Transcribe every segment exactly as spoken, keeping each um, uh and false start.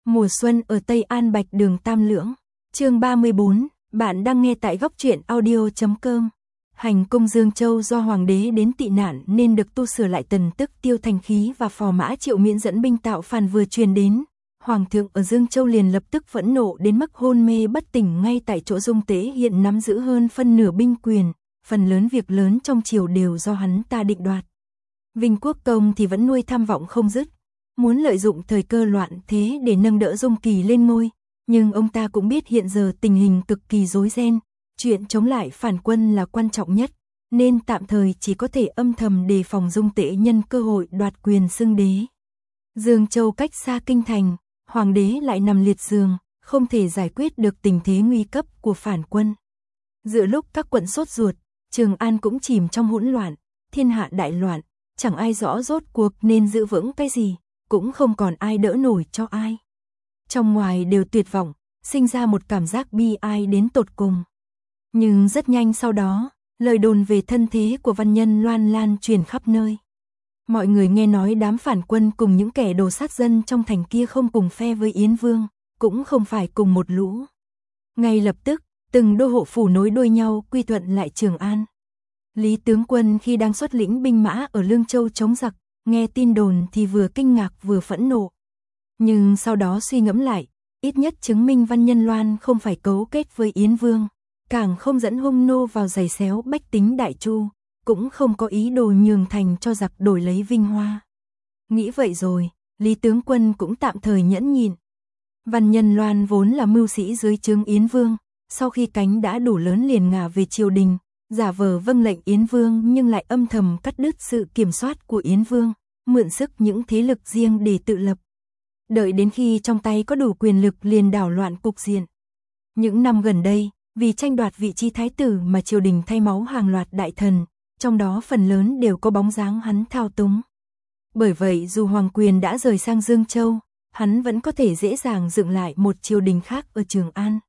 Mùa xuân ở Tây An Bạch Đường Tam Lưỡng. Chương ba mươi bốn, bạn đang nghe tại góc truyện audio chấm com. Hành cung Dương Châu do hoàng đế đến tị nạn nên được tu sửa lại, tần tức Tiêu Thành Khí và phò mã Triệu Miễn dẫn binh tạo phản vừa truyền đến. Hoàng thượng ở Dương Châu liền lập tức phẫn nộ đến mức hôn mê bất tỉnh ngay tại chỗ. Dung Tế hiện nắm giữ hơn phân nửa binh quyền, phần lớn việc lớn trong triều đều do hắn ta định đoạt. Vinh Quốc Công thì vẫn nuôi tham vọng không dứt, muốn lợi dụng thời cơ loạn thế để nâng đỡ Dung Kỳ lên ngôi, nhưng ông ta cũng biết hiện giờ tình hình cực kỳ rối ren, chuyện chống lại phản quân là quan trọng nhất, nên tạm thời chỉ có thể âm thầm đề phòng Dung Tế nhân cơ hội đoạt quyền xưng đế. Dương Châu cách xa kinh thành, hoàng đế lại nằm liệt giường, không thể giải quyết được tình thế nguy cấp của phản quân. Giữa lúc các quận sốt ruột, Trường An cũng chìm trong hỗn loạn, thiên hạ đại loạn, chẳng ai rõ rốt cuộc nên giữ vững cái gì, cũng không còn ai đỡ nổi cho ai. Trong ngoài đều tuyệt vọng, sinh ra một cảm giác bi ai đến tột cùng. Nhưng rất nhanh sau đó, lời đồn về thân thế của văn nhân loan lan truyền khắp nơi. Mọi người nghe nói đám phản quân cùng những kẻ đồ sát dân trong thành kia không cùng phe với Yến Vương, cũng không phải cùng một lũ. Ngay lập tức, từng đô hộ phủ nối đuôi nhau quy thuận lại Trường An. Lý tướng quân khi đang xuất lĩnh binh mã ở Lương Châu chống giặc, nghe tin đồn thì vừa kinh ngạc vừa phẫn nộ. Nhưng sau đó suy ngẫm lại, ít nhất chứng minh văn nhân Loan không phải cấu kết với Yến Vương, càng không dẫn hung nô vào giày xéo bách tính Đại Chu, cũng không có ý đồ nhường thành cho giặc đổi lấy vinh hoa. Nghĩ vậy rồi, Lý tướng quân cũng tạm thời nhẫn nhịn. Văn nhân Loan vốn là mưu sĩ dưới trướng Yến Vương, sau khi cánh đã đủ lớn liền ngả về triều đình, giả vờ vâng lệnh Yến Vương nhưng lại âm thầm cắt đứt sự kiểm soát của Yến Vương, mượn sức những thế lực riêng để tự lập. Đợi đến khi trong tay có đủ quyền lực liền đảo loạn cục diện. Những năm gần đây, vì tranh đoạt vị trí thái tử mà triều đình thay máu hàng loạt đại thần, trong đó phần lớn đều có bóng dáng hắn thao túng. Bởi vậy dù hoàng quyền đã rời sang Dương Châu, hắn vẫn có thể dễ dàng dựng lại một triều đình khác ở Trường An.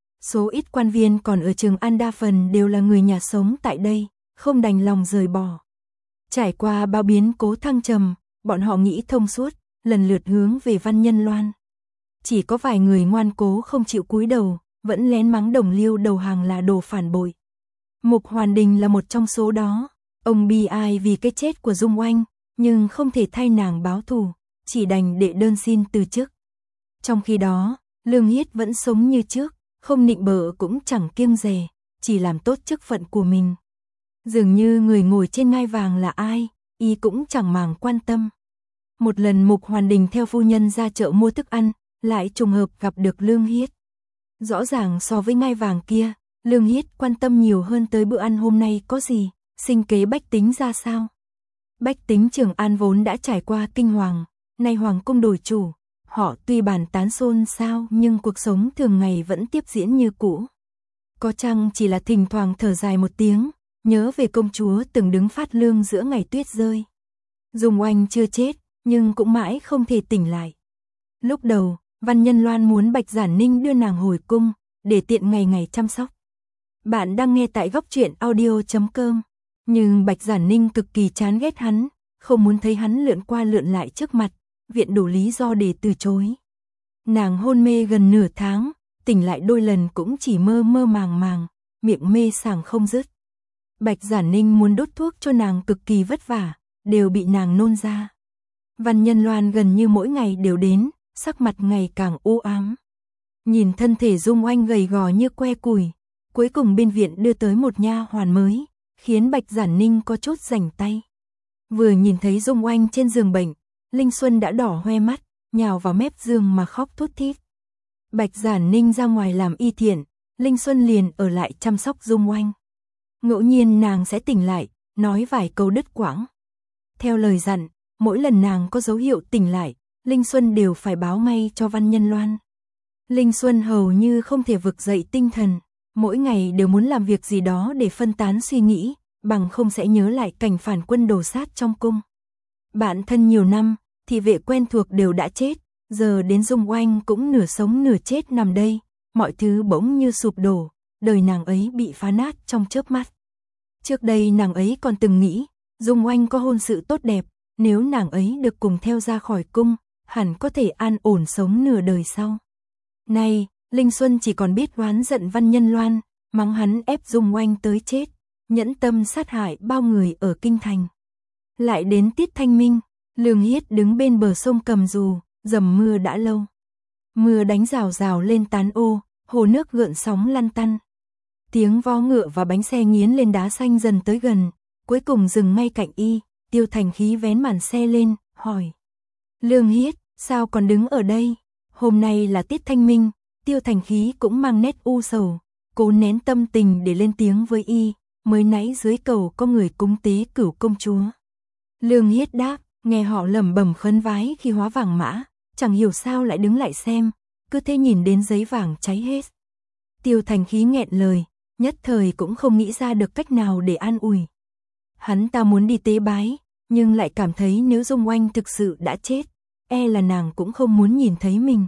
Số ít quan viên còn ở Trường An đa phần đều là người nhà sống tại đây, không đành lòng rời bỏ. Trải qua bao biến cố thăng trầm, bọn họ nghĩ thông suốt, lần lượt hướng về văn nhân Loan. Chỉ có vài người ngoan cố không chịu cúi đầu, vẫn lén mắng Đồng Liêu đầu hàng là đồ phản bội. Mục Hoàn Đình là một trong số đó, ông bi ai vì cái chết của Dung Oanh, nhưng không thể thay nàng báo thù, chỉ đành đệ đơn xin từ chức. Trong khi đó, Lương Hiết vẫn sống như trước, không nịnh bợ cũng chẳng kiêng dè, chỉ làm tốt chức phận của mình. Dường như người ngồi trên ngai vàng là ai, y cũng chẳng màng quan tâm. Một lần Mục Hoàn Đình theo phu nhân ra chợ mua thức ăn, lại trùng hợp gặp được Lương Hiết. Rõ ràng so với ngai vàng kia, Lương Hiết quan tâm nhiều hơn tới bữa ăn hôm nay có gì, sinh kế bách tính ra sao. Bách tính Trường An vốn đã trải qua kinh hoàng, nay hoàng cung đổi chủ, họ tuy bàn tán xôn xao nhưng cuộc sống thường ngày vẫn tiếp diễn như cũ. Có chăng chỉ là thỉnh thoảng thở dài một tiếng, nhớ về công chúa từng đứng phát lương giữa ngày tuyết rơi. Dung Oanh chưa chết, nhưng cũng mãi không thể tỉnh lại. Lúc đầu, văn nhân Loan muốn Bạch Giản Ninh đưa nàng hồi cung, để tiện ngày ngày chăm sóc. Bạn đang nghe tại góc truyện audio chấm com. Nhưng Bạch Giản Ninh cực kỳ chán ghét hắn, không muốn thấy hắn lượn qua lượn lại trước mặt, viện đủ lý do để từ chối. Nàng hôn mê gần nửa tháng, tỉnh lại đôi lần cũng chỉ mơ mơ màng màng, miệng mê sảng không dứt. Bạch Giản Ninh muốn đốt thuốc cho nàng cực kỳ vất vả, đều bị nàng nôn ra. Văn nhân Loan gần như mỗi ngày đều đến, sắc mặt ngày càng u ám. Nhìn thân thể Dung Oanh gầy gò như que củi, cuối cùng bên viện đưa tới một nha hoàn mới, khiến Bạch Giản Ninh có chút rảnh tay. Vừa nhìn thấy Dung Oanh trên giường bệnh, Linh Xuân đã đỏ hoe mắt, nhào vào mép giường mà khóc thút thít. Bạch Giản Ninh ra ngoài làm y thiện, Linh Xuân liền ở lại chăm sóc Dung Oanh. Ngẫu nhiên nàng sẽ tỉnh lại, nói vài câu đứt quãng. Theo lời dặn, mỗi lần nàng có dấu hiệu tỉnh lại, Linh Xuân đều phải báo ngay cho văn nhân Loan. Linh Xuân hầu như không thể vực dậy tinh thần, mỗi ngày đều muốn làm việc gì đó để phân tán suy nghĩ, bằng không sẽ nhớ lại cảnh phản quân đổ sát trong cung. Bạn thân nhiều năm, thị vệ quen thuộc đều đã chết, giờ đến Dung Oanh cũng nửa sống nửa chết nằm đây, mọi thứ bỗng như sụp đổ, đời nàng ấy bị phá nát trong chớp mắt. Trước đây nàng ấy còn từng nghĩ, Dung Oanh có hôn sự tốt đẹp, nếu nàng ấy được cùng theo ra khỏi cung, hẳn có thể an ổn sống nửa đời sau. Nay, Linh Xuân chỉ còn biết oán giận Văn Nhân Loan, mắng hắn ép Dung Oanh tới chết, nhẫn tâm sát hại bao người ở kinh thành. Lại đến tiết thanh minh, Lương Hiết đứng bên bờ sông cầm dù, dầm mưa đã lâu. Mưa đánh rào rào lên tán ô, hồ nước gợn sóng lăn tăn. Tiếng vó ngựa và bánh xe nghiến lên đá xanh dần tới gần, cuối cùng dừng ngay cạnh y. Tiêu Thành Khí vén màn xe lên, hỏi. Lương Hiết, sao còn đứng ở đây? Hôm nay là tiết thanh minh. Tiêu Thành Khí cũng mang nét u sầu, cố nén tâm tình để lên tiếng với y. Mới nãy dưới cầu có người cúng tế Cửu công chúa. Lương Hiết đáp, nghe họ lẩm bẩm khấn vái khi hóa vàng mã, chẳng hiểu sao lại đứng lại xem, cứ thế nhìn đến giấy vàng cháy hết. Tiêu Thành Khí nghẹn lời, nhất thời cũng không nghĩ ra được cách nào để an ủi. Hắn ta muốn đi tế bái, nhưng lại cảm thấy nếu Dung Oanh thực sự đã chết, e là nàng cũng không muốn nhìn thấy mình.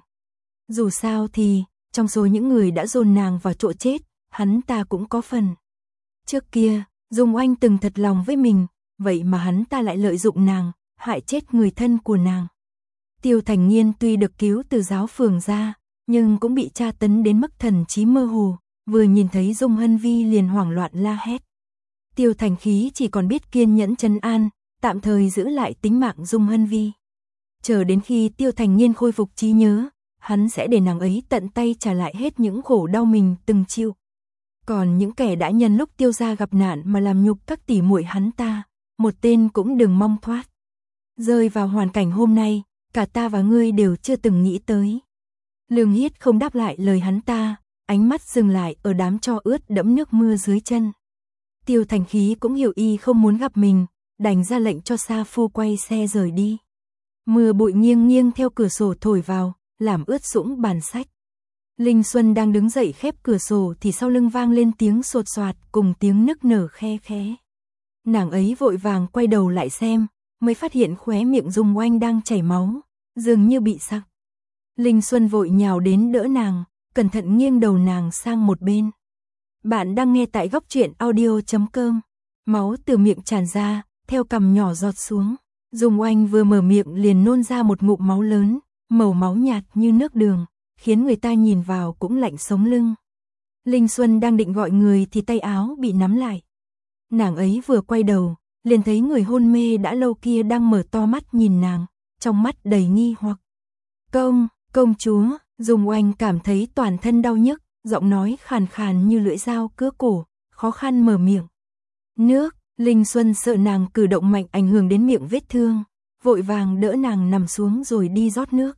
Dù sao thì, trong số những người đã dồn nàng vào chỗ chết, hắn ta cũng có phần. Trước kia, Dung Oanh từng thật lòng với mình, vậy mà hắn ta lại lợi dụng nàng, hại chết người thân của nàng. Tiêu Thành Nghiên tuy được cứu từ giáo phường ra, nhưng cũng bị tra tấn đến mức thần trí mơ hồ, vừa nhìn thấy Dung Hân Vi liền hoảng loạn la hét. Tiêu Thành Khí chỉ còn biết kiên nhẫn trấn an, tạm thời giữ lại tính mạng Dung Hân Vi. Chờ đến khi Tiêu Thành Nghiên khôi phục trí nhớ, hắn sẽ để nàng ấy tận tay trả lại hết những khổ đau mình từng chịu. Còn những kẻ đã nhân lúc Tiêu gia gặp nạn mà làm nhục các tỷ muội hắn ta, một tên cũng đừng mong thoát. Rơi vào hoàn cảnh hôm nay, cả ta và ngươi đều chưa từng nghĩ tới. Lương Hiết không đáp lại lời hắn ta, ánh mắt dừng lại ở đám tro ướt đẫm nước mưa dưới chân. Tiêu Thành Khí cũng hiểu y không muốn gặp mình, đành ra lệnh cho Sa Phu quay xe rời đi. Mưa bụi nghiêng nghiêng theo cửa sổ thổi vào, làm ướt sũng bàn sách. Linh Xuân đang đứng dậy khép cửa sổ thì sau lưng vang lên tiếng sột soạt cùng tiếng nức nở khe khẽ. Nàng ấy vội vàng quay đầu lại xem, mới phát hiện khóe miệng Dung Oanh đang chảy máu, dường như bị sặc. Linh Xuân vội nhào đến đỡ nàng, cẩn thận nghiêng đầu nàng sang một bên. Bạn đang nghe tại góc truyện audio chấm com. Máu từ miệng tràn ra, theo cằm nhỏ giọt xuống. Dung Oanh vừa mở miệng liền nôn ra một ngụm máu lớn, màu máu nhạt như nước đường, khiến người ta nhìn vào cũng lạnh sống lưng. Linh Xuân đang định gọi người thì tay áo bị nắm lại. Nàng ấy vừa quay đầu, liền thấy người hôn mê đã lâu kia đang mở to mắt nhìn nàng, trong mắt đầy nghi hoặc. Công, công chúa, Dung Oanh cảm thấy toàn thân đau nhức, giọng nói khàn khàn như lưỡi dao cứa cổ, khó khăn mở miệng. Nước, Linh Xuân sợ nàng cử động mạnh ảnh hưởng đến miệng vết thương, vội vàng đỡ nàng nằm xuống rồi đi rót nước.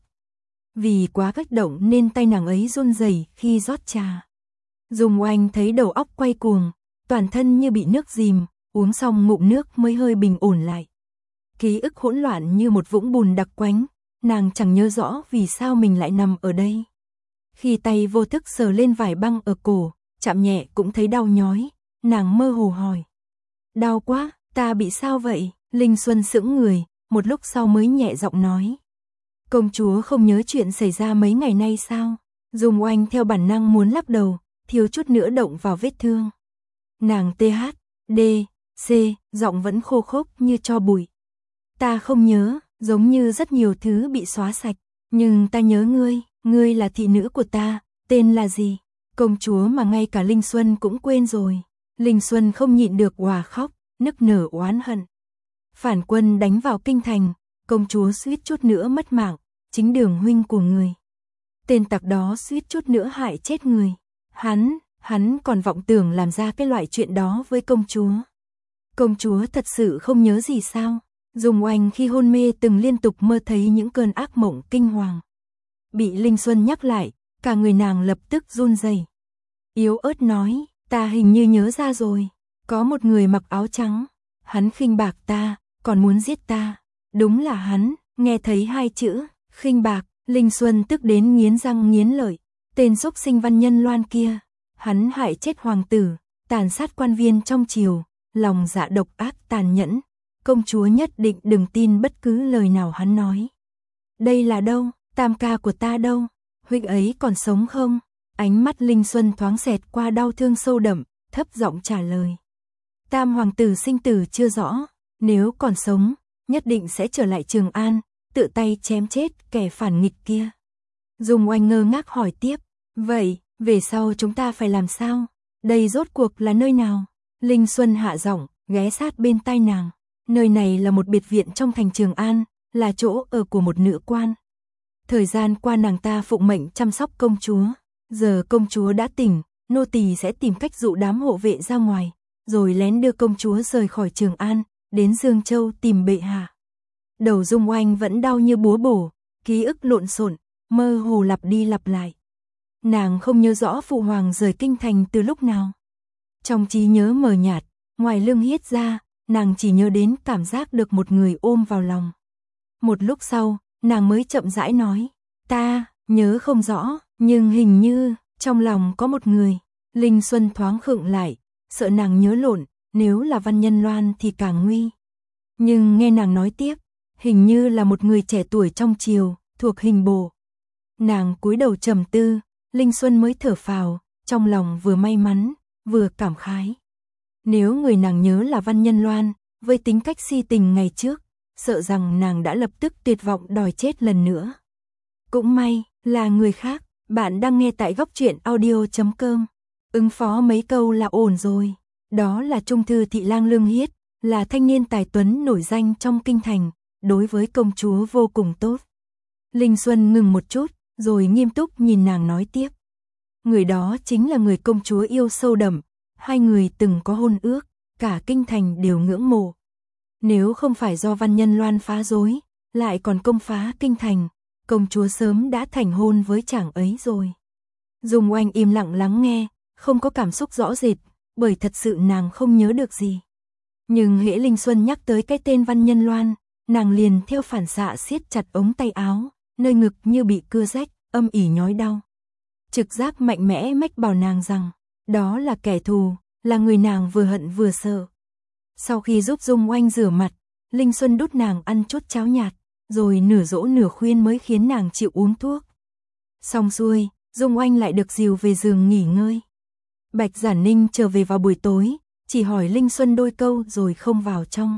Vì quá kích động nên tay nàng ấy run rẩy khi rót trà. Dung Oanh thấy đầu óc quay cuồng, toàn thân như bị nước dìm, uống xong ngụm nước mới hơi bình ổn lại. Ký ức hỗn loạn như một vũng bùn đặc quánh, nàng chẳng nhớ rõ vì sao mình lại nằm ở đây. Khi tay vô thức sờ lên vải băng ở cổ, chạm nhẹ cũng thấy đau nhói, nàng mơ hồ hỏi. Đau quá, ta bị sao vậy? Linh Xuân sững người, một lúc sau mới nhẹ giọng nói. Công chúa không nhớ chuyện xảy ra mấy ngày nay sao? Dung Oanh theo bản năng muốn lắc đầu, thiếu chút nữa động vào vết thương. Nàng tê hát, đê, xê, giọng vẫn khô khốc như tro bụi. Ta không nhớ, giống như rất nhiều thứ bị xóa sạch, nhưng ta nhớ ngươi, ngươi là thị nữ của ta, tên là gì? Công chúa mà ngay cả Linh Xuân cũng quên rồi. Linh Xuân không nhịn được òa khóc, nức nở oán hận. Phản quân đánh vào kinh thành, công chúa suýt chút nữa mất mạng, chính Đường huynh của người. Tên tặc đó suýt chút nữa hại chết người. Hắn, hắn còn vọng tưởng làm ra cái loại chuyện đó với công chúa. Công chúa thật sự không nhớ gì sao? Dung Oanh khi hôn mê từng liên tục mơ thấy những cơn ác mộng kinh hoàng. Bị Linh Xuân nhắc lại, cả người nàng lập tức run rẩy. Yếu ớt nói, ta hình như nhớ ra rồi. Có một người mặc áo trắng, hắn khinh bạc ta, còn muốn giết ta. Đúng là hắn, nghe thấy hai chữ, khinh bạc, Linh Xuân tức đến nghiến răng nghiến lợi. Tên xúc sinh Văn Nhân Loan kia, hắn hại chết hoàng tử, tàn sát quan viên trong triều, lòng dạ độc ác tàn nhẫn. Công chúa nhất định đừng tin bất cứ lời nào hắn nói. Đây là đâu, tam ca của ta đâu, huynh ấy còn sống không? Ánh mắt Linh Xuân thoáng xẹt qua đau thương sâu đậm, thấp giọng trả lời. Tam hoàng tử sinh tử chưa rõ, nếu còn sống, nhất định sẽ trở lại Trường An, tự tay chém chết kẻ phản nghịch kia. Dung Oanh ngơ ngác hỏi tiếp, vậy, về sau chúng ta phải làm sao? Đây rốt cuộc là nơi nào? Linh Xuân hạ giọng, ghé sát bên tai nàng. Nơi này là một biệt viện trong thành Trường An, là chỗ ở của một nữ quan. Thời gian qua nàng ta phụng mệnh chăm sóc công chúa. Giờ công chúa đã tỉnh, nô tỳ sẽ tìm cách dụ đám hộ vệ ra ngoài, rồi lén đưa công chúa rời khỏi Trường An, đến Dương Châu tìm bệ hạ. Đầu Dung Oanh vẫn đau như búa bổ, ký ức lộn xộn, mơ hồ lặp đi lặp lại. Nàng không nhớ rõ phụ hoàng rời kinh thành từ lúc nào. Trong trí nhớ mờ nhạt, ngoài Lương Hiết ra, nàng chỉ nhớ đến cảm giác được một người ôm vào lòng. Một lúc sau, nàng mới chậm rãi nói, ta nhớ không rõ, nhưng hình như trong lòng có một người. Linh Xuân thoáng khựng lại, sợ nàng nhớ lộn, nếu là Văn Nhân Loan thì càng nguy. Nhưng nghe nàng nói tiếp, hình như là một người trẻ tuổi trong triều, thuộc hình bộ. Nàng cúi đầu trầm tư, Linh Xuân mới thở phào, trong lòng vừa may mắn, vừa cảm khái. Nếu người nàng nhớ là Văn Nhân Loan, với tính cách si tình ngày trước, sợ rằng nàng đã lập tức tuyệt vọng đòi chết lần nữa. Cũng may, là người khác. Bạn đang nghe tại góc truyện audio chấm com. Ứng phó mấy câu là ổn rồi. Đó là trung thư thị lang Lương Hiết, là thanh niên tài tuấn nổi danh trong kinh thành, đối với công chúa vô cùng tốt. Linh Xuân ngừng một chút, rồi nghiêm túc nhìn nàng nói tiếp. Người đó chính là người công chúa yêu sâu đậm, hai người từng có hôn ước, cả kinh thành đều ngưỡng mộ. Nếu không phải do Văn Nhân Loan phá rối, lại còn công phá kinh thành, công chúa sớm đã thành hôn với chàng ấy rồi. Dung Oanh im lặng lắng nghe, không có cảm xúc rõ rệt, bởi thật sự nàng không nhớ được gì. Nhưng hễ Linh Xuân nhắc tới cái tên Văn Nhân Loan, nàng liền theo phản xạ siết chặt ống tay áo, nơi ngực như bị cưa rách, âm ỉ nhói đau. Trực giác mạnh mẽ mách bảo nàng rằng, đó là kẻ thù, là người nàng vừa hận vừa sợ. Sau khi giúp Dung Oanh rửa mặt, Linh Xuân đút nàng ăn chút cháo nhạt, rồi nửa dỗ nửa khuyên mới khiến nàng chịu uống thuốc. Xong xuôi, Dung Oanh lại được dìu về giường nghỉ ngơi. Bạch Giản Ninh trở về vào buổi tối, chỉ hỏi Linh Xuân đôi câu rồi không vào trong.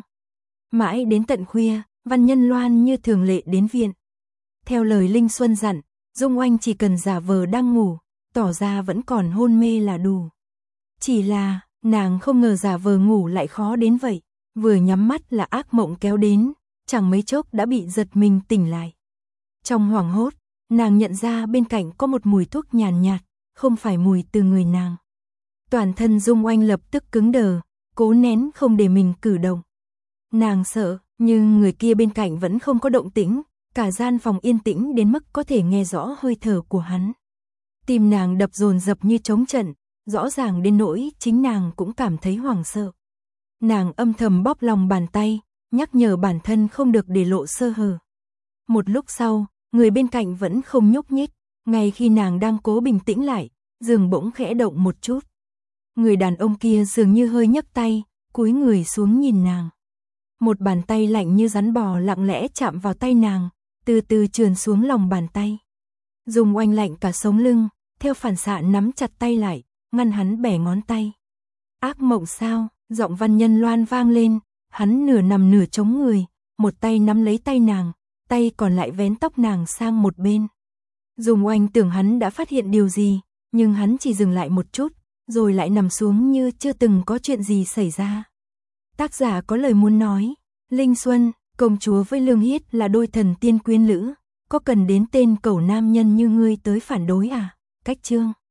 Mãi đến tận khuya, Văn Nhân Loan như thường lệ đến viện. Theo lời Linh Xuân dặn, Dung Oanh chỉ cần giả vờ đang ngủ, tỏ ra vẫn còn hôn mê là đủ. Chỉ là, nàng không ngờ giả vờ ngủ lại khó đến vậy, vừa nhắm mắt là ác mộng kéo đến, chẳng mấy chốc đã bị giật mình tỉnh lại. Trong hoảng hốt, nàng nhận ra bên cạnh có một mùi thuốc nhàn nhạt, không phải mùi từ người nàng. Toàn thân Dung Oanh lập tức cứng đờ, cố nén không để mình cử động. Nàng sợ, nhưng người kia bên cạnh vẫn không có động tĩnh, cả gian phòng yên tĩnh đến mức có thể nghe rõ hơi thở của hắn. Tim nàng đập dồn dập như trống trận, rõ ràng đến nỗi chính nàng cũng cảm thấy hoảng sợ. Nàng âm thầm bóp lòng bàn tay, nhắc nhở bản thân không được để lộ sơ hở. Một lúc sau, người bên cạnh vẫn không nhúc nhích, ngay khi nàng đang cố bình tĩnh lại, giường bỗng khẽ động một chút. Người đàn ông kia dường như hơi nhấc tay, cúi người xuống nhìn nàng. Một bàn tay lạnh như rắn bò lặng lẽ chạm vào tay nàng, từ từ trườn xuống lòng bàn tay. Dung Oanh lạnh cả sống lưng, theo phản xạ nắm chặt tay lại, ngăn hắn bẻ ngón tay. Ác mộng sao? Giọng Văn Nhân Loan vang lên, hắn nửa nằm nửa chống người, một tay nắm lấy tay nàng, tay còn lại vén tóc nàng sang một bên. Dung Oanh tưởng hắn đã phát hiện điều gì, nhưng hắn chỉ dừng lại một chút, rồi lại nằm xuống như chưa từng có chuyện gì xảy ra. Tác giả có lời muốn nói, Linh Xuân, công chúa với Lương Hiết là đôi thần tiên quyến lữ, có cần đến tên cẩu nam nhân như ngươi tới phản đối à? Cách chương